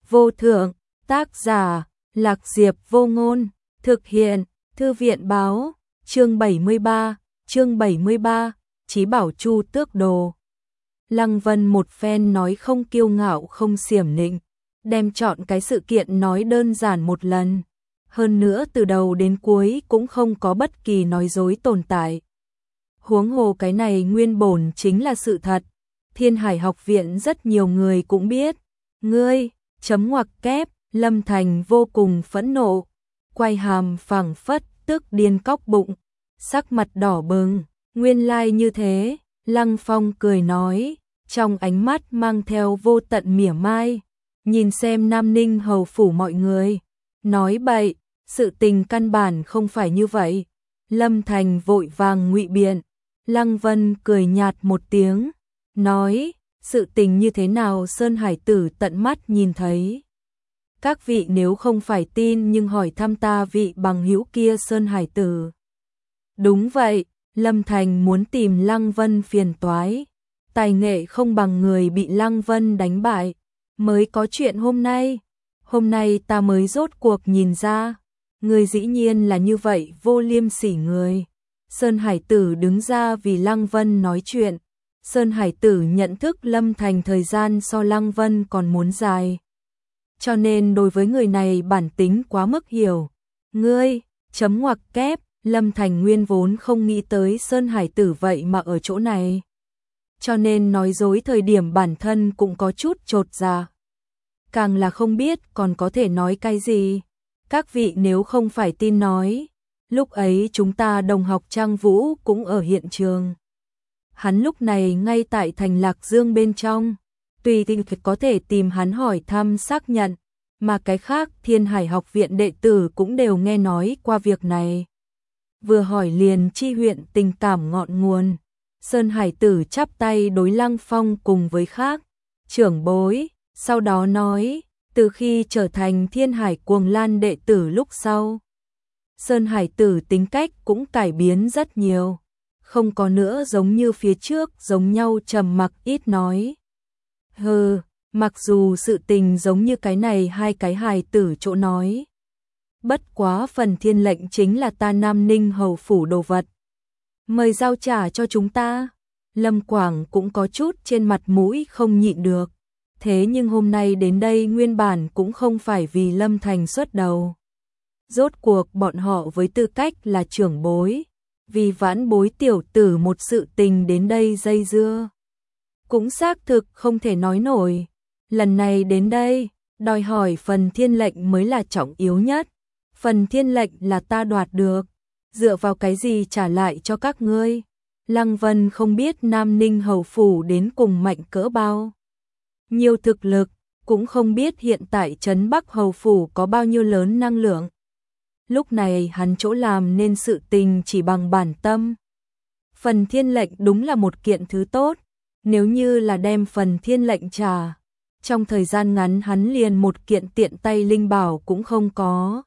vô thượng, tác giả, Lạc Diệp Vô Ngôn, thực hiện, Thư viện báo, chương 73, Chí Bảo Chu Tước Đồ. Lăng Vân một phen nói không kiêu ngạo không xiểm nịnh, đem chọn cái sự kiện nói đơn giản một lần. Hơn nữa từ đầu đến cuối cũng không có bất kỳ nói dối tồn tại. Huống hồ cái này nguyên bổn chính là sự thật. Thiên Hải học viện rất nhiều người cũng biết. Ngươi, chấm ngoặc kép, Lâm Thành vô cùng phẫn nộ, quay hàm phẳng phất, tức điên cóc bụng, sắc mặt đỏ bừng. Nguyên lai như thế, Lăng Phong cười nói, trong ánh mắt mang theo vô tận mỉa mai, nhìn xem Nam Ninh hầu phủ mọi người, nói bậy, sự tình căn bản không phải như vậy. Lâm Thành vội vàng ngụy biện, Lăng Vân cười nhạt một tiếng, nói, sự tình như thế nào Sơn Hải tử tận mắt nhìn thấy. Các vị nếu không phải tin nhưng hỏi thăm ta vị bằng hữu kia Sơn Hải tử. Đúng vậy, Lâm Thành muốn tìm Lăng Vân phiền toái, tài nghệ không bằng người bị Lăng Vân đánh bại, mới có chuyện hôm nay. Hôm nay ta mới rốt cuộc nhìn ra, người dĩ nhiên là như vậy vô liêm sỉ người. Sơn Hải tử đứng ra vì Lăng Vân nói chuyện. Sơn Hải tử nhận thức Lâm Thành thời gian so Lăng Vân còn muốn dài, cho nên đối với người này bản tính quá mức hiểu. Ngươi, chấm ngoặc kép, Lâm Thành nguyên vốn không nghĩ tới Sơn Hải tử vậy mà ở chỗ này, cho nên nói dối thời điểm bản thân cũng có chút chột dạ. Càng là không biết còn có thể nói cái gì. Các vị nếu không phải tin nói, lúc ấy chúng ta đồng học Trang Vũ cũng ở hiện trường. Hắn lúc này ngay tại thành Lạc Dương bên trong, tùy tình có thể tìm hắn hỏi thăm xác nhận, mà cái khác Thiên Hải học viện đệ tử cũng đều nghe nói qua việc này. Vừa hỏi liền chi huyện tình cảm ngọn nguồn. Sơn Hải tử chắp tay đối Lăng Phong cùng với khác trưởng bối, sau đó nói, từ khi trở thành Thiên Hải Cuồng Lan đệ tử lúc sau, Sơn Hải tử tính cách cũng cải biến rất nhiều, không có nữa giống như phía trước giống nhau trầm mặc ít nói. Hừ, mặc dù sự tình giống như cái này hai cái hài tử chỗ nói. Bất quá phần thiên lệnh chính là ta Nam Ninh hầu phủ đồ vật, mời giao trả cho chúng ta. Lâm Quảng cũng có chút trên mặt mũi không nhịn được. Thế nhưng hôm nay đến đây nguyên bản cũng không phải vì Lâm Thành xuất đầu. Rốt cuộc bọn họ với tư cách là trưởng bối, vì vãn bối tiểu tử một sự tình đến đây dây dưa, cũng xác thực không thể nói nổi. Lần này đến đây, đòi hỏi phần thiên lệnh mới là trọng yếu nhất. Phần thiên lệnh là ta đoạt được, dựa vào cái gì trả lại cho các ngươi. Lăng Vân không biết Nam Ninh hầu phủ đến cùng mạnh cỡ bao nhiều thực lực, cũng không biết hiện tại trấn Bắc hầu phủ có bao nhiêu lớn năng lượng. Lúc này hắn chỗ làm nên sự tình chỉ bằng bản tâm. Phần thiên lệnh đúng là một kiện thứ tốt, nếu như là đem phần thiên lệnh trả, trong thời gian ngắn hắn liền một kiện tiện tay linh bảo cũng không có.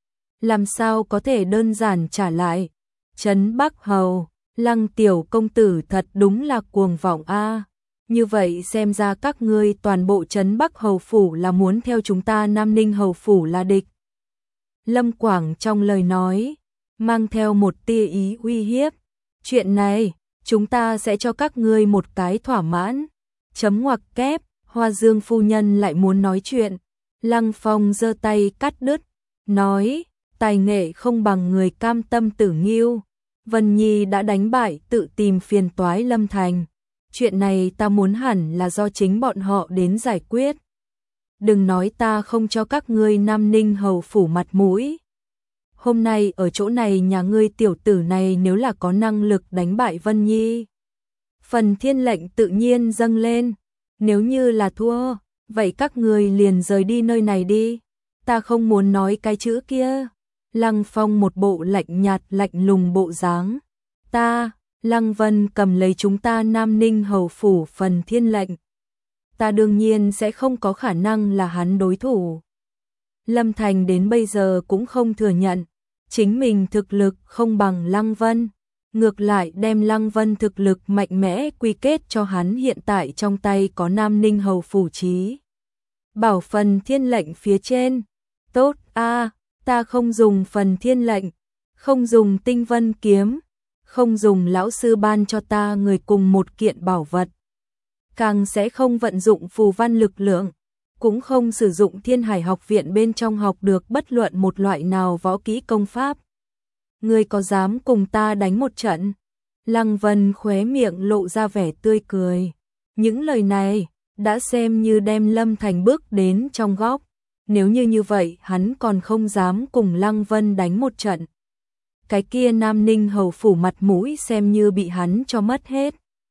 Làm sao có thể đơn giản trả lại. Trấn Bắc hầu, Lăng tiểu công tử thật đúng là cuồng vọng a. Như vậy xem ra các ngươi toàn bộ Trấn Bắc hầu phủ là muốn theo chúng ta Nam Ninh hầu phủ là địch. Lâm Quảng trong lời nói mang theo một tia ý uy hiếp. Chuyện này, chúng ta sẽ cho các ngươi một cái thỏa mãn. Chấm ngoặc kép, Hoa Dương phu nhân lại muốn nói chuyện. Lăng Phong giơ tay cắt đứt, nói, tài nghệ không bằng người cam tâm tử nghiêu. Vân Nhi đã đánh bại tự tìm phiền toái Lâm Thành. Chuyện này ta muốn hẳn là do chính bọn họ đến giải quyết. Đừng nói ta không cho các ngươi Nam Ninh hầu phủ mặt mũi. Hôm nay ở chỗ này nhà ngươi tiểu tử này nếu là có năng lực đánh bại Vân Nhi, phần thiên lệnh tự nhiên dâng lên. Nếu như là thua, vậy các ngươi liền rời đi nơi này đi. Ta không muốn nói cái chữ kia. Lăng Phong một bộ lạnh nhạt lạnh lùng bộ dáng. Ta, Lăng Vân cầm lấy chúng ta Nam Ninh hầu phủ phần thiên lệnh, ta đương nhiên sẽ không có khả năng là hắn đối thủ. Lâm Thành đến bây giờ cũng không thừa nhận chính mình thực lực không bằng Lăng Vân, ngược lại đem Lăng Vân thực lực mạnh mẽ quy kết cho hắn hiện tại trong tay có Nam Ninh hầu phủ trí bảo phần thiên lệnh phía trên. Tốt a, ta không dùng phần thiên lệnh, không dùng tinh vân kiếm, không dùng lão sư ban cho ta người cùng một kiện bảo vật. Càng sẽ không vận dụng phù văn lực lượng, cũng không sử dụng Thiên Hải học viện bên trong học được bất luận một loại nào võ kỹ công pháp. Ngươi có dám cùng ta đánh một trận? Lăng Vân khóe miệng lộ ra vẻ tươi cười. Những lời này đã xem như đem Lâm Thành bước đến trong góc. Nếu như vậy hắn còn không dám cùng Lăng Vân đánh một trận. Cái kia Nam Ninh hầu phủ mặt mũi xem như bị hắn cho mất hết.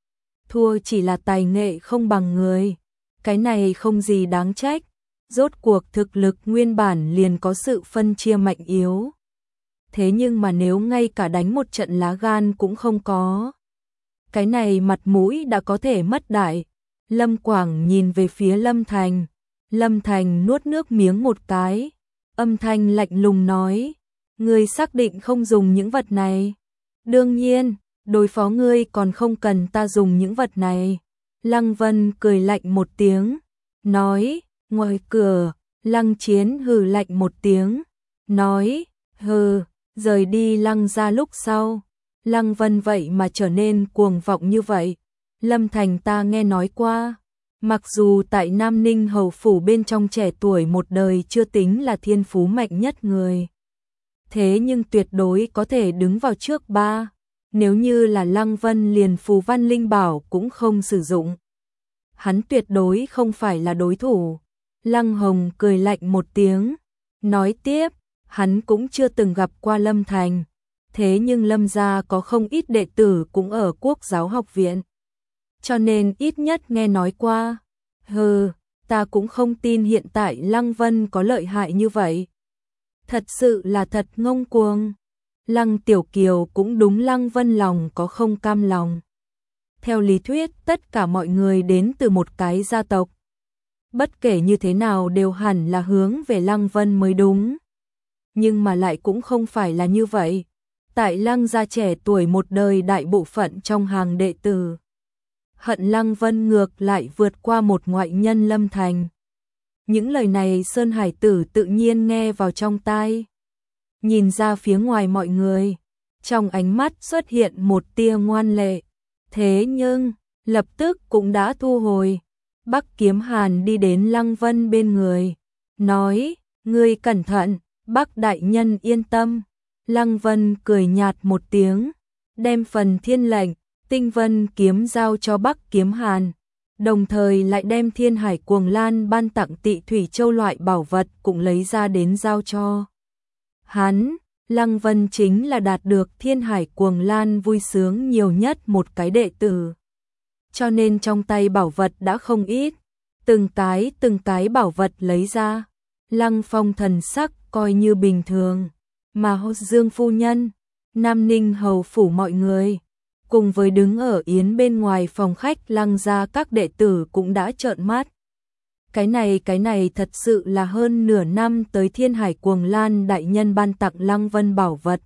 Thua chỉ là tài nghệ không bằng người. Cái này không gì đáng trách. Rốt cuộc thực lực nguyên bản liền có sự phân chia mạnh yếu. Thế nhưng mà nếu ngay cả đánh một trận lá gan cũng không có, cái này mặt mũi đã có thể mất đại. Lâm Quảng nhìn về phía Lâm Thành. Lâm Thành nuốt nước miếng một cái, âm thanh lạnh lùng nói, ngươi xác định không dùng những vật này? Đương nhiên, đối phó ngươi còn không cần ta dùng những vật này. Lăng Vân cười lạnh một tiếng, nói, ngoài cửa. Lăng Chiến hừ lạnh một tiếng, nói, hừ. Rời đi Lăng gia lúc sau, Lăng Vân vậy mà trở nên cuồng vọng như vậy. Lâm Thành ta nghe nói qua, mặc dù tại Nam Ninh hầu phủ bên trong trẻ tuổi một đời chưa tính là thiên phú mạnh nhất người, thế nhưng tuyệt đối có thể đứng vào trước ba. Nếu như là Lăng Vân liền phù văn linh bảo cũng không sử dụng, hắn tuyệt đối không phải là đối thủ. Lăng Hồng cười lạnh một tiếng, nói tiếp, hắn cũng chưa từng gặp qua Lâm Thành, thế nhưng Lâm gia có không ít đệ tử cũng ở Quốc giáo học viện, cho nên ít nhất nghe nói qua. Hừ, ta cũng không tin hiện tại Lăng Vân có lợi hại như vậy. Thật sự là thật ngông cuồng. Lăng Tiểu Kiều cũng đúng Lăng Vân lòng có không cam lòng. Theo lý thuyết tất cả mọi người đến từ một cái gia tộc, bất kể như thế nào đều hẳn là hướng về Lăng Vân mới đúng. Nhưng mà lại cũng không phải là như vậy. Tại Lăng gia trẻ tuổi một đời đại bộ phận trong hàng đệ tử, hận Lăng Vân ngược lại vượt qua một ngoại nhân Lâm Thành. Những lời này Sơn Hải Tử tự nhiên nghe vào trong tai. Nhìn ra phía ngoài mọi người, trong ánh mắt xuất hiện một tia ngoan lệ. Thế nhưng, lập tức cũng đã thu hồi. Bắc Kiếm Hàn đi đến Lăng Vân bên người, nói, ngươi cẩn thận. Bắc đại nhân yên tâm. Lăng Vân cười nhạt một tiếng, đem phần thiên lệnh, tinh vân kiếm giao cho Bắc Kiếm Hàn, đồng thời lại đem Thiên Hải Cuồng Lan ban tặng Tị Thủy Châu loại bảo vật cũng lấy ra đến giao cho hắn. Lăng Vân chính là đạt được Thiên Hải Cuồng Lan vui sướng nhiều nhất một cái đệ tử, cho nên trong tay bảo vật đã không ít. Từng cái bảo vật lấy ra, Lăng Phong thần sắc coi như bình thường, mà Dương phu nhân, Nam Ninh hầu phủ mọi người, cùng với đứng ở yến bên ngoài phòng khách Lăng gia các đệ tử cũng đã trợn mắt. Cái này thật sự là hơn nửa năm tới Thiên Hải Cuồng Lan đại nhân ban tặng Lăng Vân bảo vật.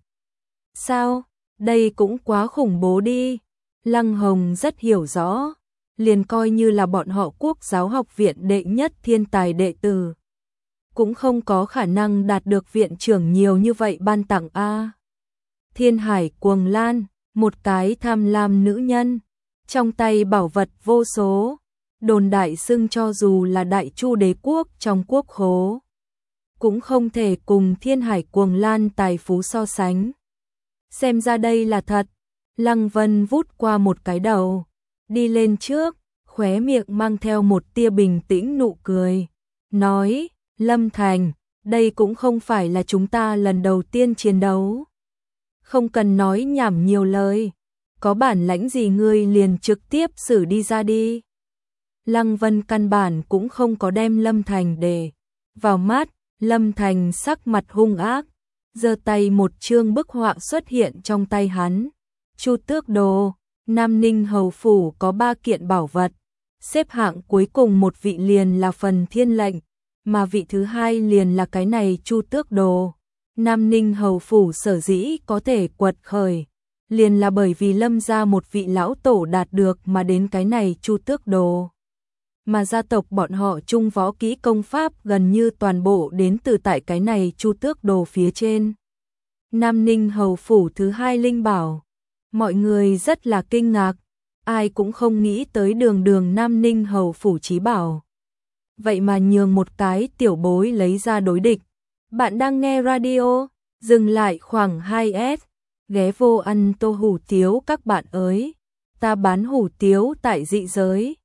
Sao? Đây cũng quá khủng bố đi. Lăng Hồng rất hiểu rõ, liền coi như là bọn họ Quốc giáo học viện đệ nhất thiên tài đệ tử, cũng không có khả năng đạt được viện trưởng nhiều như vậy ban tặng a. Thiên Hải Cuồng Lan, một cái tham lam nữ nhân, trong tay bảo vật vô số, đồn đại xưng cho dù là Đại Chu đế quốc trong quốc khố, cũng không thể cùng Thiên Hải Cuồng Lan tài phú so sánh. Xem ra đây là thật. Lăng Vân vút qua một cái đầu, đi lên trước, khóe miệng mang theo một tia bình tĩnh nụ cười, nói, Lâm Thành, đây cũng không phải là chúng ta lần đầu tiên chiến đấu. Không cần nói nhảm nhiều lời, có bản lãnh gì ngươi liền trực tiếp xử đi ra đi. Lăng Vân căn bản cũng không có đem Lâm Thành để vào mắt. Lâm Thành sắc mặt hung ác, giơ tay một chương bức họa xuất hiện trong tay hắn. Chu Tước Đồ, Nam Ninh hầu phủ có 3 kiện bảo vật, xếp hạng cuối cùng một vị liền là phần thiên lệnh, mà vị thứ hai liền là cái này Chu Tước Đồ. Nam Ninh hầu phủ sở dĩ có thể quật khởi, liền là bởi vì Lâm gia một vị lão tổ đạt được mà đến cái này Chu Tước Đồ. mà gia tộc bọn họ chung võ kỹ công pháp gần như toàn bộ đến từ tại cái này Chu Tước Đồ phía trên. Nam Ninh hầu phủ thứ 2 linh bảo. Mọi người rất là kinh ngạc, ai cũng không nghĩ tới đường Nam Ninh hầu phủ chí bảo. Vậy mà nhường một cái tiểu bối lấy ra đối địch. Bạn đang nghe radio, dừng lại khoảng 2S, ghé vô ăn tô hủ tiếu các bạn ơi. Ta bán hủ tiếu tại dị giới.